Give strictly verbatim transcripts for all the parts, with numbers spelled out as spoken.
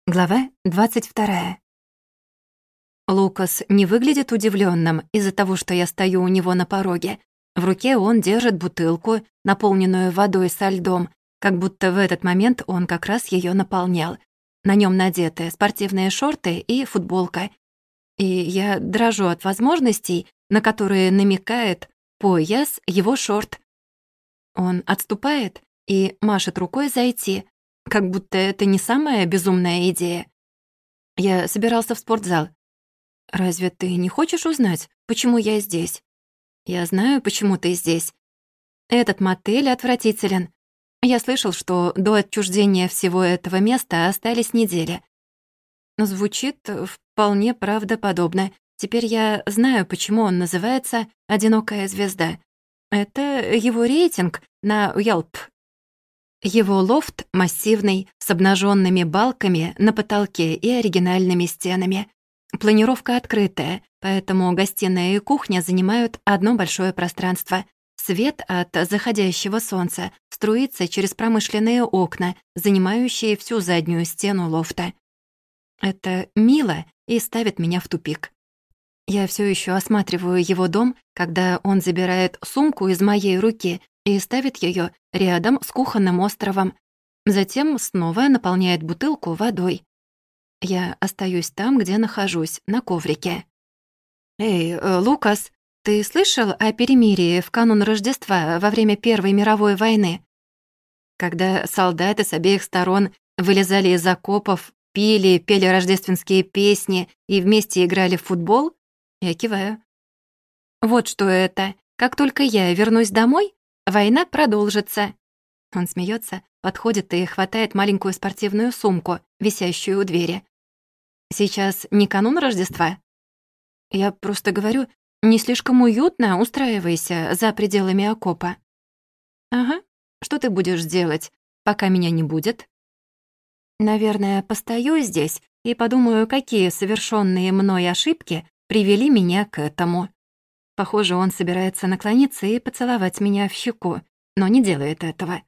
Глава двадцать вторая. Лукас не выглядит удивленным из-за того, что я стою у него на пороге. В руке он держит бутылку, наполненную водой со льдом, как будто в этот момент он как раз ее наполнял. На нем надеты спортивные шорты и футболка. И я дрожу от возможностей, на которые намекает пояс его шорт. Он отступает и машет рукой зайти, как будто это не самая безумная идея. Я собирался в спортзал. Разве ты не хочешь узнать, почему я здесь? Я знаю, почему ты здесь. Этот мотель отвратителен. Я слышал, что до отчуждения всего этого места остались недели. Звучит вполне правдоподобно. Теперь я знаю, почему он называется «Одинокая звезда». Это его рейтинг на Yelp. Его лофт массивный, с обнаженными балками на потолке и оригинальными стенами. Планировка открытая, поэтому гостиная и кухня занимают одно большое пространство. Свет от заходящего солнца струится через промышленные окна, занимающие всю заднюю стену лофта. Это мило и ставит меня в тупик. Я все еще осматриваю его дом, когда он забирает сумку из моей руки и ставит ее рядом с кухонным островом. Затем снова наполняет бутылку водой. Я остаюсь там, где нахожусь, на коврике. «Эй, э, Лукас, ты слышал о перемирии в канун Рождества во время Первой мировой войны? Когда солдаты с обеих сторон вылезали из окопов, пили, пели рождественские песни и вместе играли в футбол?» Я киваю. «Вот что это. Как только я вернусь домой, война продолжится». Он смеется, подходит и хватает маленькую спортивную сумку, висящую у двери. «Сейчас не канун Рождества?» Я просто говорю, не слишком уютно, устраивайся за пределами окопа. «Ага. Что ты будешь делать, пока меня не будет?» «Наверное, постою здесь и подумаю, какие совершенные мной ошибки привели меня к этому». Похоже, он собирается наклониться и поцеловать меня в щеку, но не делает этого.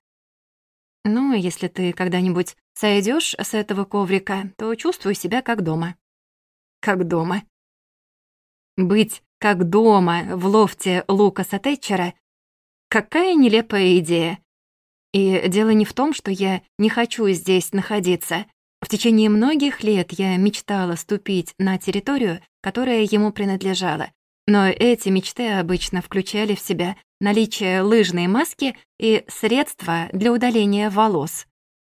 «Ну, если ты когда-нибудь сойдёшь с этого коврика, то чувствуй себя как дома». Как дома. Быть как дома в лофте Лукаса Тэтчера — какая нелепая идея. И дело не в том, что я не хочу здесь находиться. В течение многих лет я мечтала ступить на территорию, которая ему принадлежала. Но эти мечты обычно включали в себя наличие лыжной маски и средства для удаления волос.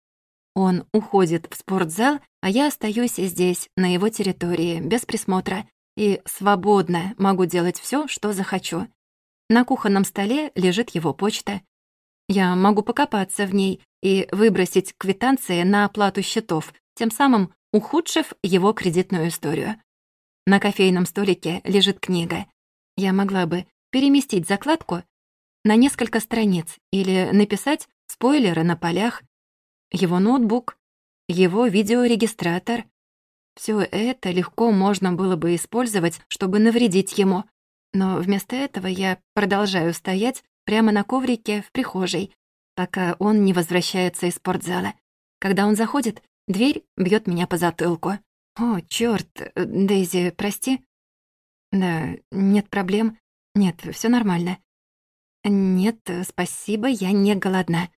Он уходит в спортзал, а я остаюсь здесь, на его территории, без присмотра, и свободно могу делать всё, что захочу. На кухонном столе лежит его почта. Я могу покопаться в ней и выбросить квитанции на оплату счетов, тем самым ухудшив его кредитную историю. На кофейном столике лежит книга. Я могла бы переместить закладку на несколько страниц или написать спойлеры на полях. Его ноутбук, его видеорегистратор. Всё это легко можно было бы использовать, чтобы навредить ему. Но вместо этого я продолжаю стоять прямо на коврике в прихожей, пока он не возвращается из спортзала. Когда он заходит, дверь бьёт меня по затылку. «О, чёрт, Дейзи, прости». «Да, нет проблем. Нет, всё нормально». «Нет, спасибо, я не голодна».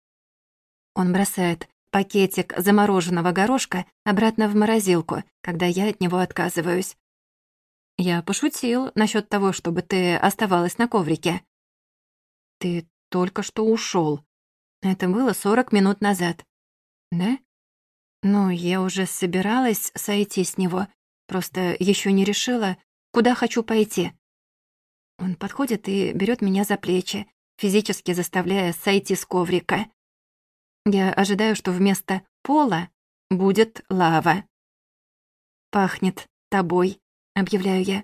Он бросает пакетик замороженного горошка обратно в морозилку, когда я от него отказываюсь. «Я пошутил насчёт того, чтобы ты оставалась на коврике». «Ты только что ушёл. Это было сорок минут назад». «Да? Ну, я уже собиралась сойти с него, просто ещё не решила, куда хочу пойти». Он подходит и берёт меня за плечи, физически заставляя сойти с коврика. Я ожидаю, что вместо пола будет лава. «Пахнет тобой», — объявляю я.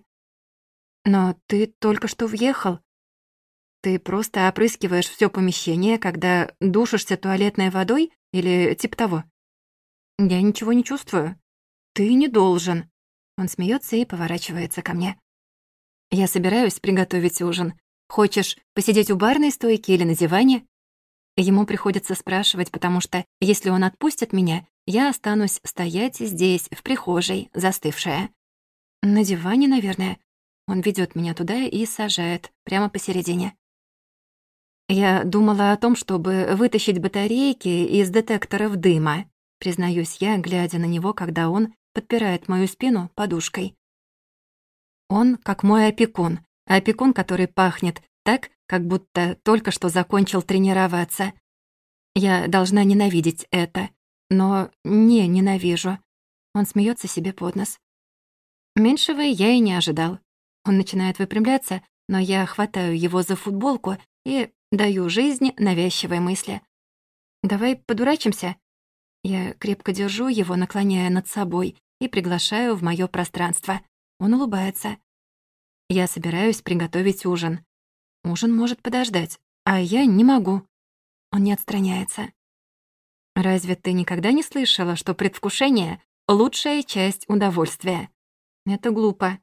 «Но ты только что въехал. Ты просто опрыскиваешь всё помещение, когда душишься туалетной водой или типа того?» «Я ничего не чувствую». «Ты не должен». Он смеётся и поворачивается ко мне. «Я собираюсь приготовить ужин. Хочешь посидеть у барной стойки или на диване?» Ему приходится спрашивать, потому что если он отпустит меня, я останусь стоять здесь, в прихожей, застывшая. На диване, наверное. Он ведёт меня туда и сажает, прямо посередине. Я думала о том, чтобы вытащить батарейки из детекторов дыма, признаюсь я, глядя на него, когда он подпирает мою спину подушкой. Он как мой опекун, опекун, который пахнет так, как будто только что закончил тренироваться. Я должна ненавидеть это, но не ненавижу. Он смеется себе под нос. Меньшего я и не ожидал. Он начинает выпрямляться, но я хватаю его за футболку и даю жизнь навязчивой мысли. «Давай подурачимся?» Я крепко держу его, наклоняя над собой, и приглашаю в моё пространство. Он улыбается. Я собираюсь приготовить ужин. Ужин может подождать, а я не могу. Он не отстраняется. «Разве ты никогда не слышала, что предвкушение — лучшая часть удовольствия?» Это глупо.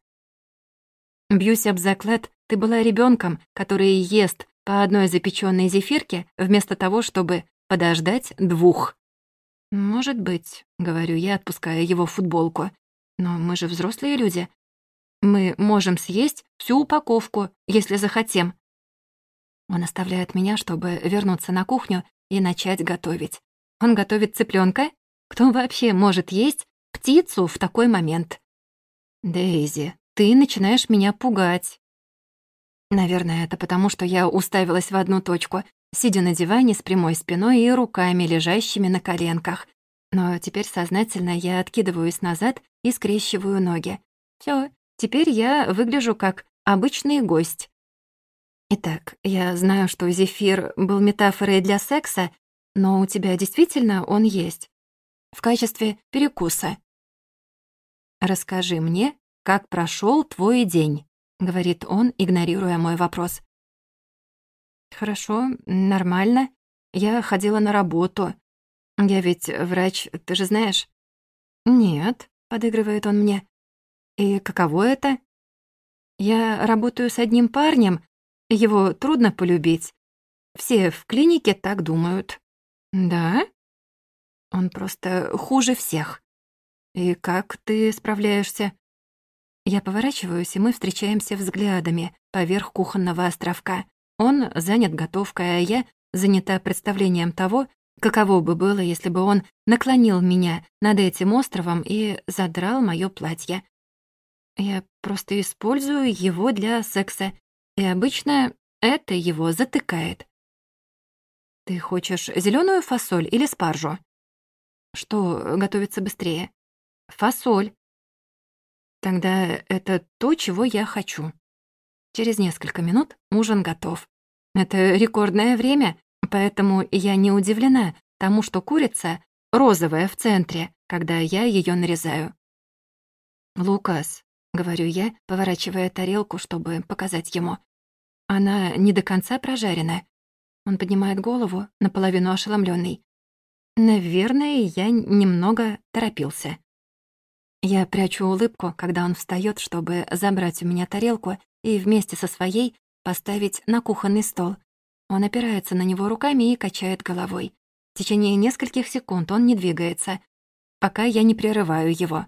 Бьюсь об заклад, ты была ребёнком, который ест по одной запечённой зефирке вместо того, чтобы подождать двух. «Может быть», — говорю я, отпуская его футболку. «Но мы же взрослые люди. Мы можем съесть всю упаковку, если захотим». Он оставляет меня, чтобы вернуться на кухню и начать готовить. Он готовит цыплёнка? Кто вообще может есть птицу в такой момент? «Дейзи, ты начинаешь меня пугать». Наверное, это потому, что я уставилась в одну точку, сидя на диване с прямой спиной и руками, лежащими на коленках. Но теперь сознательно я откидываюсь назад и скрещиваю ноги. Всё, теперь я выгляжу как обычный гость. Итак, я знаю, что зефир был метафорой для секса, но у тебя действительно он есть? В качестве перекуса. «Расскажи мне, как прошёл твой день», — говорит он, игнорируя мой вопрос. «Хорошо, нормально. Я ходила на работу. Я ведь врач, ты же знаешь?» «Нет», — подыгрывает он мне. «И каково это?» «Я работаю с одним парнем. Его трудно полюбить. Все в клинике так думают». «Да?» «Он просто хуже всех». «И как ты справляешься?» Я поворачиваюсь, и мы встречаемся взглядами поверх кухонного островка. Он занят готовкой, а я занята представлением того, каково бы было, если бы он наклонил меня над этим островом и задрал моё платье. Я просто использую его для секса, и обычно это его затыкает. «Ты хочешь зелёную фасоль или спаржу?» «Что готовится быстрее?» «Фасоль». «Тогда это то, чего я хочу». Через несколько минут ужин готов. Это рекордное время, поэтому я не удивлена тому, что курица розовая в центре, когда я её нарезаю. «Лукас», — говорю я, поворачивая тарелку, чтобы показать ему. «Она не до конца прожарена». Он поднимает голову, наполовину ошеломлённый. «Наверное, я немного торопился». Я прячу улыбку, когда он встаёт, чтобы забрать у меня тарелку и вместе со своей поставить на кухонный стол. Он опирается на него руками и качает головой. В течение нескольких секунд он не двигается, пока я не прерываю его.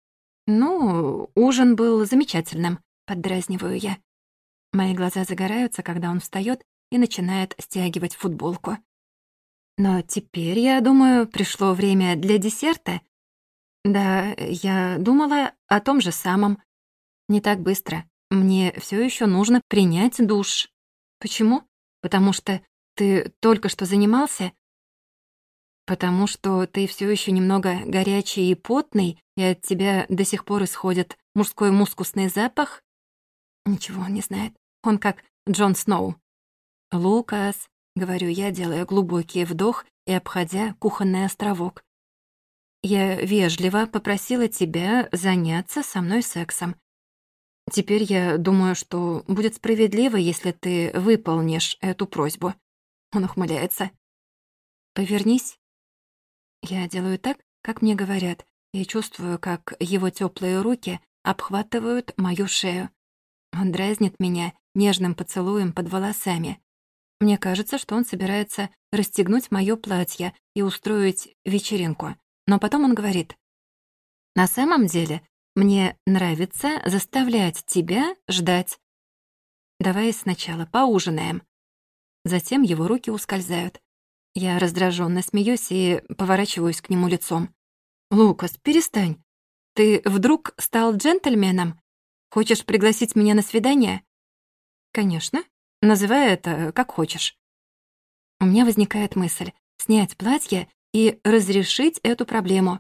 «Ну, ужин был замечательным», — поддразниваю я. Мои глаза загораются, когда он встаёт и начинает стягивать футболку. «Но теперь, я думаю, пришло время для десерта». «Да, я думала о том же самом. Не так быстро. Мне всё ещё нужно принять душ». «Почему? Потому что ты только что занимался?» «Потому что ты всё ещё немного горячий и потный, и от тебя до сих пор исходит мужской мускусный запах?» Ничего он не знает. Он как Джон Сноу. «Лукас», — говорю я, делая глубокий вдох и обходя кухонный островок. «Я вежливо попросила тебя заняться со мной сексом. Теперь я думаю, что будет справедливо, если ты выполнишь эту просьбу». Он ухмыляется. «Повернись». Я делаю так, как мне говорят, и чувствую, как его тёплые руки обхватывают мою шею. Он дразнит меня нежным поцелуем под волосами. Мне кажется, что он собирается расстегнуть моё платье и устроить вечеринку. Но потом он говорит: «На самом деле мне нравится заставлять тебя ждать. Давай сначала поужинаем». Затем его руки ускользают. Я раздражённо смеюсь и поворачиваюсь к нему лицом. «Лукас, перестань. Ты вдруг стал джентльменом? Хочешь пригласить меня на свидание?» «Конечно. Называй это как хочешь». У меня возникает мысль снять платье и разрешить эту проблему.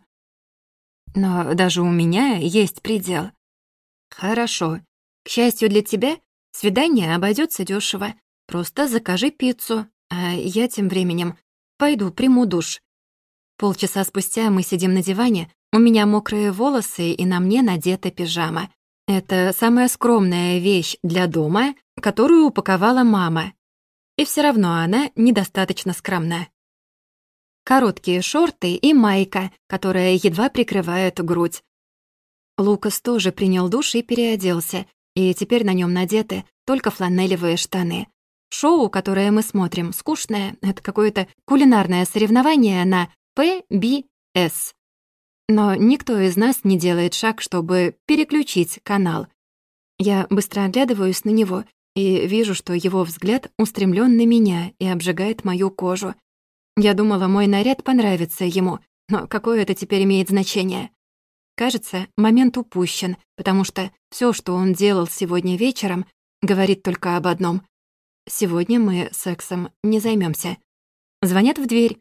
Но даже у меня есть предел. «Хорошо. К счастью для тебя, свидание обойдется дёшево. Просто закажи пиццу, а я тем временем пойду приму душ». Полчаса спустя мы сидим на диване, у меня мокрые волосы и на мне надета пижама. Это самая скромная вещь для дома, которую упаковала мама. И всё равно она недостаточно скромна. Короткие шорты и майка, которая едва прикрывает грудь. Лукас тоже принял душ и переоделся, и теперь на нём надеты только фланелевые штаны. Шоу, которое мы смотрим, скучное, это какое-то кулинарное соревнование на пэ би эс. Но никто из нас не делает шаг, чтобы переключить канал. Я быстро оглядываюсь на него и вижу, что его взгляд устремлен на меня и обжигает мою кожу. Я думала, мой наряд понравится ему, но какое это теперь имеет значение? Кажется, момент упущен, потому что все, что он делал сегодня вечером, говорит только об одном. Сегодня мы сексом не займемся. Звонят в дверь.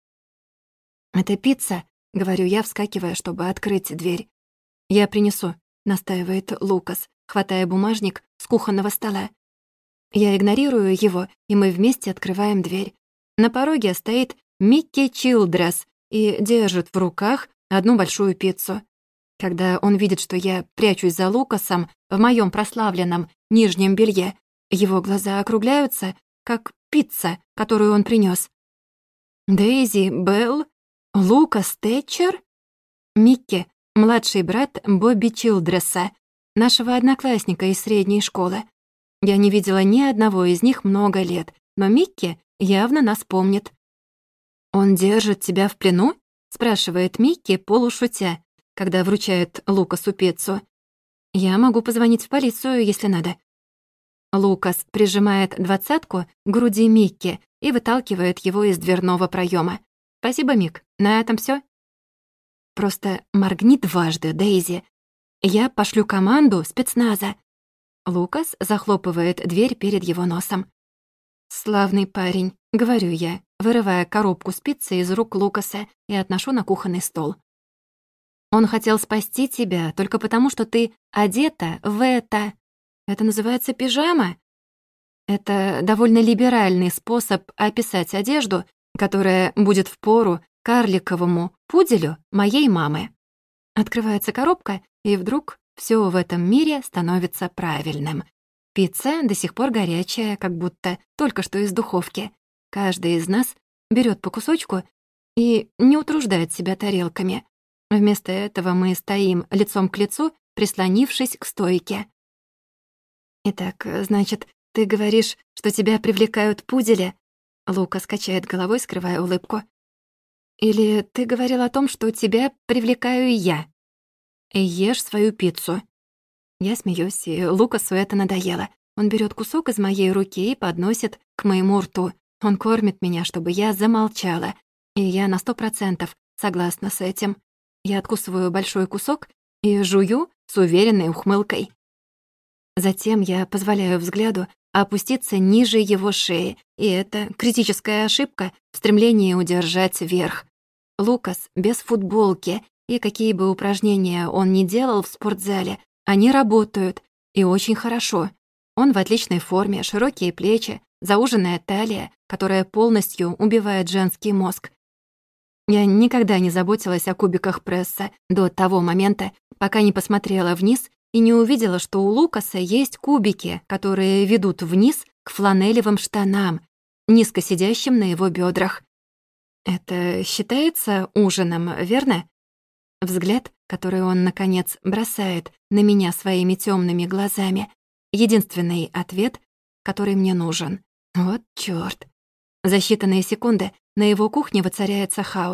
«Это пицца», — говорю я, вскакивая, чтобы открыть дверь. «Я принесу», — настаивает Лукас, хватая бумажник с кухонного стола. Я игнорирую его, и мы вместе открываем дверь. На пороге стоит Микки Чилдресс и держит в руках одну большую пиццу. Когда он видит, что я прячусь за Лукасом в моем прославленном нижнем белье, его глаза округляются, как пицца, которую он принес. «Дейзи Белл? Лукас Тэтчер?» Микки — младший брат Бобби Чилдресса, нашего одноклассника из средней школы. Я не видела ни одного из них много лет, но Микки явно нас помнит. «Он держит тебя в плену?» — спрашивает Микки, полушутя, когда вручает Лукасу пиццу. «Я могу позвонить в полицию, если надо». Лукас прижимает двадцатку к груди Микки и выталкивает его из дверного проема. «Спасибо, Мик. На этом все. «Просто моргни дважды, Дейзи. Я пошлю команду спецназа». Лукас захлопывает дверь перед его носом. «Славный парень», — говорю я, вырывая коробку с пиццей из рук Лукаса и отношу на кухонный стол. «Он хотел спасти тебя только потому, что ты одета в это. Это называется пижама?» Это довольно либеральный способ описать одежду, которая будет впору карликовому пуделю моей мамы. Открывается коробка, и вдруг все в этом мире становится правильным. Пицца до сих пор горячая, как будто только что из духовки. Каждый из нас берет по кусочку и не утруждает себя тарелками. Вместо этого мы стоим лицом к лицу, прислонившись к стойке. «Итак, значит, ты говоришь, что тебя привлекают пудели?» Лука скачает головой, скрывая улыбку. «Или ты говорил о том, что тебя привлекаю я?» «Ешь свою пиццу». Я смеюсь, и Лукасу это надоело. Он берет кусок из моей руки и подносит к моему рту. Он кормит меня, чтобы я замолчала. И я на сто процентов согласна с этим. Я откусываю большой кусок и жую с уверенной ухмылкой. Затем я позволяю взгляду опуститься ниже его шеи, и это критическая ошибка в стремлении удержать верх. Лукас без футболки, и какие бы упражнения он ни делал в спортзале, они работают, и очень хорошо. Он в отличной форме, широкие плечи, зауженная талия, которая полностью убивает женский мозг. Я никогда не заботилась о кубиках пресса до того момента, пока не посмотрела вниз и не увидела, что у Лукаса есть кубики, которые ведут вниз к фланелевым штанам, низко сидящим на его бедрах. Это считается ужином, верно? Взгляд, который он, наконец, бросает на меня своими темными глазами, единственный ответ, который мне нужен. Вот чёрт. За считанные секунды на его кухне воцаряется хаос.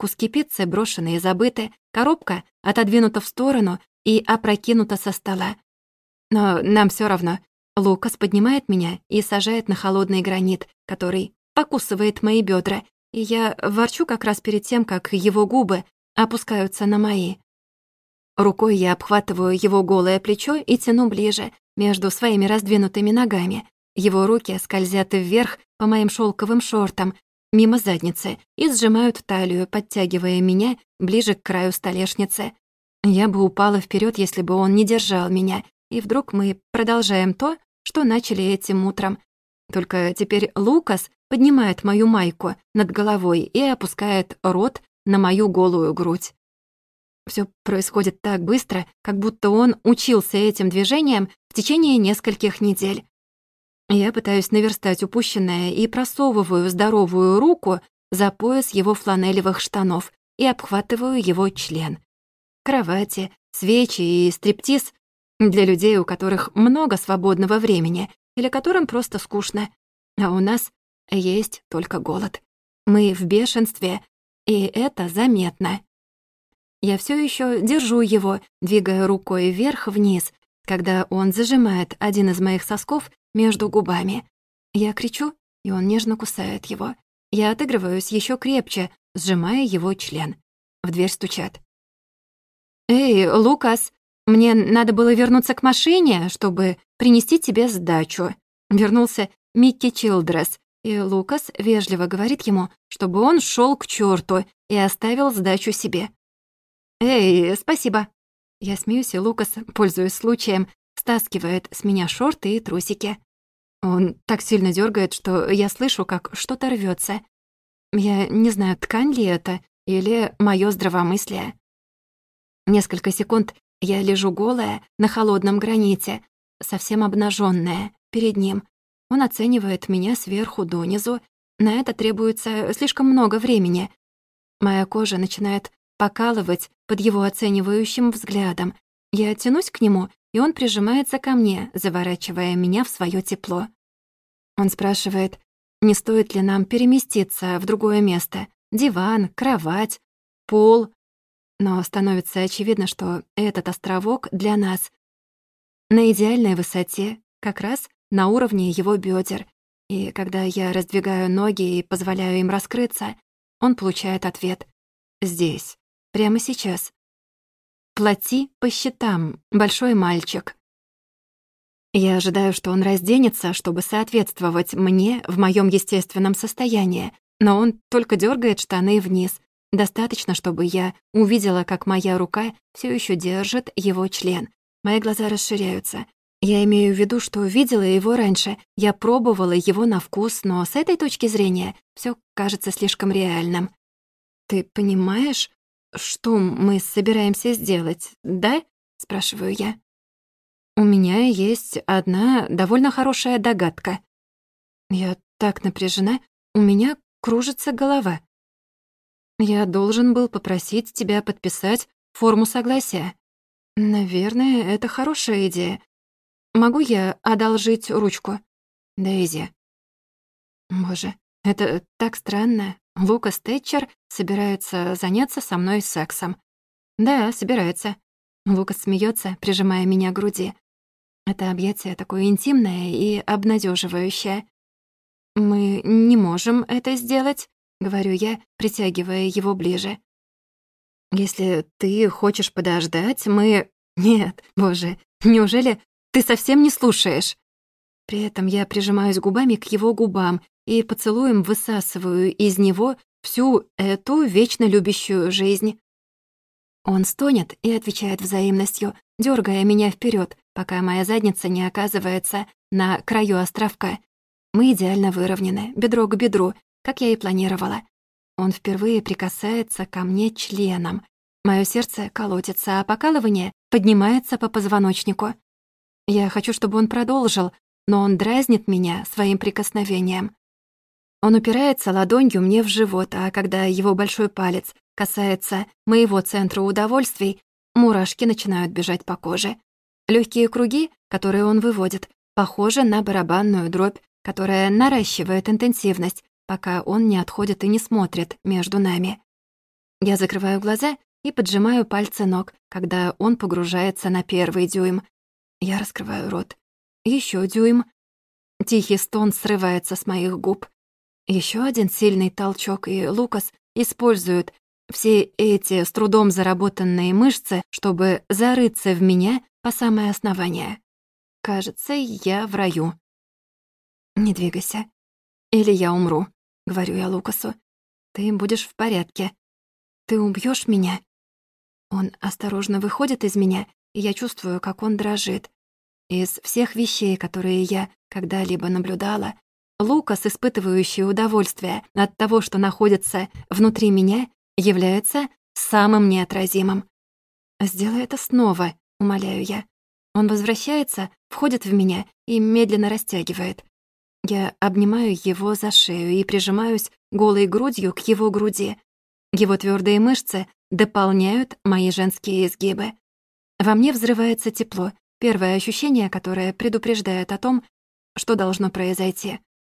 куски пиццы брошены и забыты, коробка отодвинута в сторону и опрокинута со стола. Но нам всё равно. Лукас поднимает меня и сажает на холодный гранит, который покусывает мои бедра, и я ворчу как раз перед тем, как его губы опускаются на мои. Рукой я обхватываю его голое плечо и тяну ближе, между своими раздвинутыми ногами. Его руки скользят вверх по моим шелковым шортам, мимо задницы, и сжимают талию, подтягивая меня ближе к краю столешницы. Я бы упала вперед, если бы он не держал меня, и вдруг мы продолжаем то, что начали этим утром. Только теперь Лукас поднимает мою майку над головой и опускает рот на мою голую грудь. Всё происходит так быстро, как будто он учился этим движениям в течение нескольких недель. Я пытаюсь наверстать упущенное и просовываю здоровую руку за пояс его фланелевых штанов и обхватываю его член. Кровати, свечи и стриптиз для людей, у которых много свободного времени или которым просто скучно. А у нас есть только голод. Мы в бешенстве, и это заметно. Я всё ещё держу его, двигая рукой вверх-вниз, когда он зажимает один из моих сосков между губами. Я кричу, и он нежно кусает его. Я отыгрываюсь ещё крепче, сжимая его член. В дверь стучат. «Эй, Лукас, мне надо было вернуться к машине, чтобы принести тебе сдачу». Вернулся Микки Чилдресс, и Лукас вежливо говорит ему, чтобы он шёл к чёрту и оставил сдачу себе. «Эй, спасибо». Я смеюсь, и Лукас, пользуясь случаем, стаскивает с меня шорты и трусики. Он так сильно дёргает, что я слышу, как что-то рвётся. Я не знаю, ткань ли это или моё здравомыслие. Несколько секунд я лежу голая на холодном граните, совсем обнажённая, перед ним. Он оценивает меня сверху донизу. На это требуется слишком много времени. Моя кожа начинает покалывать под его оценивающим взглядом. Я тянусь к нему, и он прижимается ко мне, заворачивая меня в своё тепло. Он спрашивает, не стоит ли нам переместиться в другое место. Диван, кровать, пол. Но становится очевидно, что этот островок для нас на идеальной высоте, как раз на уровне его бедер. И когда я раздвигаю ноги и позволяю им раскрыться, он получает ответ «здесь». Прямо сейчас. Плати по счетам, большой мальчик. Я ожидаю, что он разденется, чтобы соответствовать мне в моем естественном состоянии, но он только дергает штаны вниз. Достаточно, чтобы я увидела, как моя рука все еще держит его член. Мои глаза расширяются. Я имею в виду, что видела его раньше. Я пробовала его на вкус, но с этой точки зрения все кажется слишком реальным. «Ты понимаешь, что мы собираемся сделать, да?» — спрашиваю я. У меня есть одна довольно хорошая догадка. Я так напряжена, у меня кружится голова. Я должен был попросить тебя подписать форму согласия. Наверное, это хорошая идея. Могу я одолжить ручку? Дейзи. Боже, это так странно. Лукас Тэтчер собирается заняться со мной сексом. Да, собирается. Лукас смеется, прижимая меня к груди. Это объятие такое интимное и обнадеживающее. «Мы не можем это сделать», — говорю я, притягивая его ближе. «Если ты хочешь подождать, мы...» «Нет, боже, неужели ты совсем не слушаешь?» При этом я прижимаюсь губами к его губам и поцелуем высасываю из него всю эту вечно любящую жизнь. Он стонет и отвечает взаимностью, дёргая меня вперёд, пока моя задница не оказывается на краю островка. Мы идеально выровнены, бедро к бедру, как я и планировала. Он впервые прикасается ко мне членом. Моё сердце колотится, а покалывание поднимается по позвоночнику. Я хочу, чтобы он продолжил, но он дразнит меня своим прикосновением. Он упирается ладонью мне в живот, а когда его большой палец касается моего центра удовольствий, мурашки начинают бежать по коже. Лёгкие круги, которые он выводит, похожи на барабанную дробь, которая наращивает интенсивность, пока он не отходит и не смотрит между нами. Я закрываю глаза и поджимаю пальцы ног, когда он погружается на первый дюйм. Я раскрываю рот. Еще дюйм. Тихий стон срывается с моих губ. Еще один сильный толчок, и Лукас использует все эти с трудом заработанные мышцы, чтобы зарыться в меня по самое основание. Кажется, я в раю. «Не двигайся, или я умру», — говорю я Лукасу. «Ты будешь в порядке. Ты убьёшь меня?» Он осторожно выходит из меня, и я чувствую, как он дрожит. Из всех вещей, которые я когда-либо наблюдала, Лукас, испытывающий удовольствие от того, что находится внутри меня, является самым неотразимым. «Сделай это снова», — умоляю я. Он возвращается, входит в меня и медленно растягивает. Я обнимаю его за шею и прижимаюсь голой грудью к его груди. Его твердые мышцы дополняют мои женские изгибы. Во мне взрывается тепло, первое ощущение, которое предупреждает о том, что должно произойти.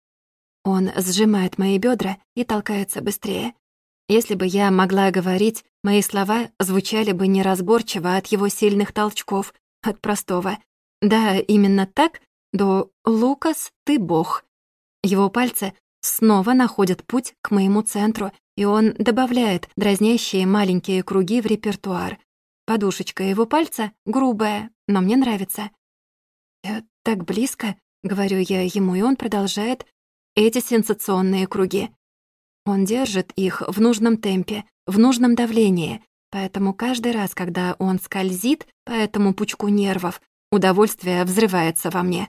Он сжимает мои бедра и толкается быстрее. Если бы я могла говорить, мои слова звучали бы неразборчиво от его сильных толчков, от простого «да, именно так», до «Лукас, ты бог». Его пальцы снова находят путь к моему центру, и он добавляет дразнящие маленькие круги в репертуар. Подушечка его пальца грубая, но мне нравится. «Я так близко», — говорю я ему, и он продолжает эти сенсационные круги. Он держит их в нужном темпе, в нужном давлении, поэтому каждый раз, когда он скользит по этому пучку нервов, удовольствие взрывается во мне.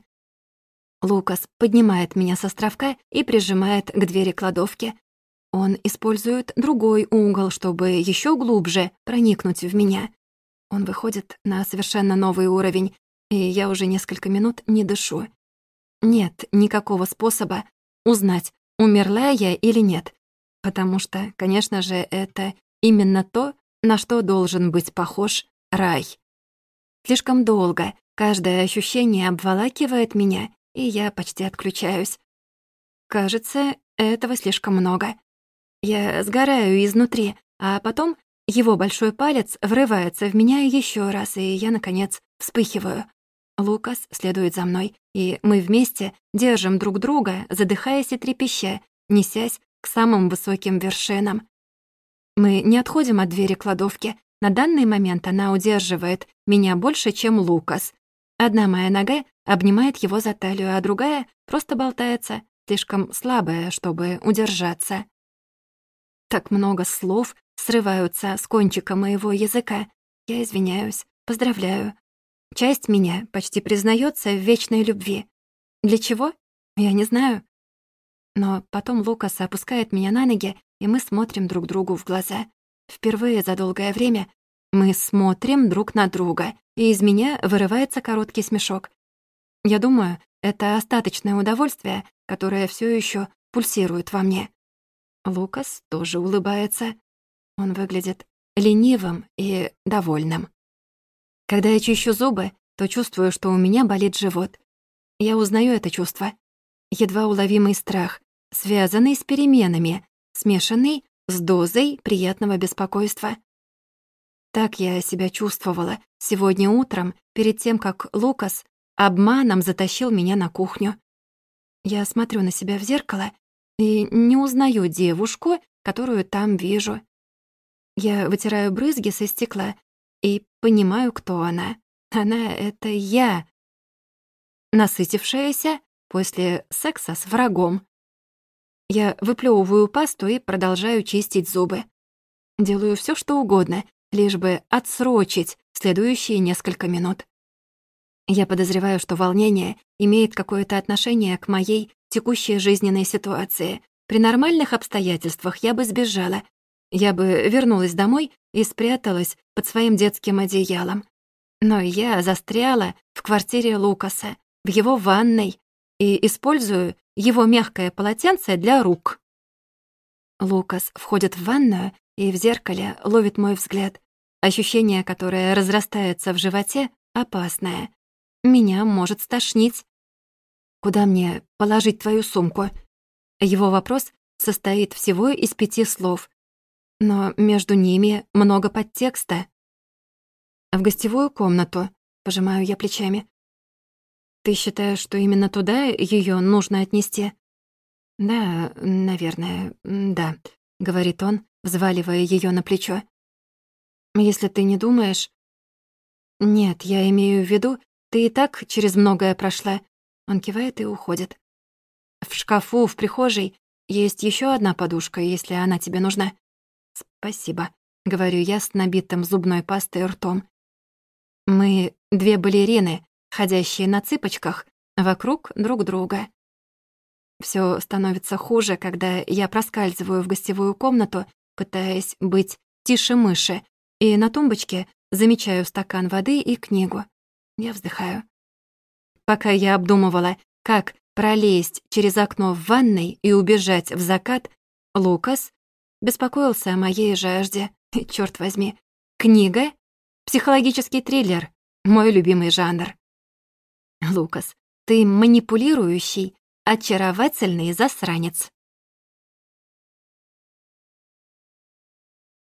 Лукас поднимает меня с островка и прижимает к двери кладовки. Он использует другой угол, чтобы еще глубже проникнуть в меня. Он выходит на совершенно новый уровень, и я уже несколько минут не дышу. Нет никакого способа узнать, умерла я или нет, потому что, конечно же, это именно то, на что должен быть похож рай. Слишком долго каждое ощущение обволакивает меня, и я почти отключаюсь. Кажется, этого слишком много. Я сгораю изнутри, а потом его большой палец врывается в меня еще раз, и я, наконец, вспыхиваю. Лукас следует за мной, и мы вместе держим друг друга, задыхаясь и трепеща, несясь к самым высоким вершинам. Мы не отходим от двери кладовки. На данный момент она удерживает меня больше, чем Лукас. Одна моя нога обнимает его за талию, а другая просто болтается, слишком слабая, чтобы удержаться. Так много слов срываются с кончика моего языка. Я извиняюсь, поздравляю. Часть меня почти признается в вечной любви. Для чего? Я не знаю. Но потом Лукас опускает меня на ноги, и мы смотрим друг другу в глаза. Впервые за долгое время мы смотрим друг на друга, и из меня вырывается короткий смешок. Я думаю, это остаточное удовольствие, которое все еще пульсирует во мне. Лукас тоже улыбается. Он выглядит ленивым и довольным. Когда я чищу зубы, то чувствую, что у меня болит живот. Я узнаю это чувство. Едва уловимый страх, связанный с переменами, смешанный с дозой приятного беспокойства. Так я себя чувствовала сегодня утром, перед тем, как Лукас обманом затащил меня на кухню. Я смотрю на себя в зеркало и не узнаю девушку, которую там вижу. Я вытираю брызги со стекла и понимаю, кто она. Она — это я, насытившаяся после секса с врагом. Я выплёвываю пасту и продолжаю чистить зубы. Делаю всё, что угодно, лишь бы отсрочить следующие несколько минут. Я подозреваю, что волнение имеет какое-то отношение к моей текущей жизненной ситуации. При нормальных обстоятельствах я бы сбежала. Я бы вернулась домой и спряталась под своим детским одеялом. Но я застряла в квартире Лукаса, в его ванной, и использую его мягкое полотенце для рук. Лукас входит в ванную и в зеркале ловит мой взгляд. Ощущение, которое разрастается в животе, опасное. Меня может стошнить. «Куда мне положить твою сумку?» Его вопрос состоит всего из пяти слов. но между ними много подтекста. В гостевую комнату, пожимаю я плечами. Ты считаешь, что именно туда ее нужно отнести? Да, наверное, да, говорит он, взваливая ее на плечо. Если ты не думаешь... Нет, я имею в виду, ты и так через многое прошла. Он кивает и уходит. В шкафу в прихожей есть еще одна подушка, если она тебе нужна. Спасибо, говорю я с набитым зубной пастой ртом. Мы две балерины, ходящие на цыпочках вокруг друг друга. Всё становится хуже, когда я проскальзываю в гостевую комнату, пытаясь быть тише мыши, и на тумбочке замечаю стакан воды и книгу. Я вздыхаю. Пока я обдумывала, как пролезть через окно в ванной и убежать в закат, Лукас беспокоился о моей жажде. И, чёрт возьми, книга — психологический триллер, мой любимый жанр. Лукас, ты манипулирующий, очаровательный засранец.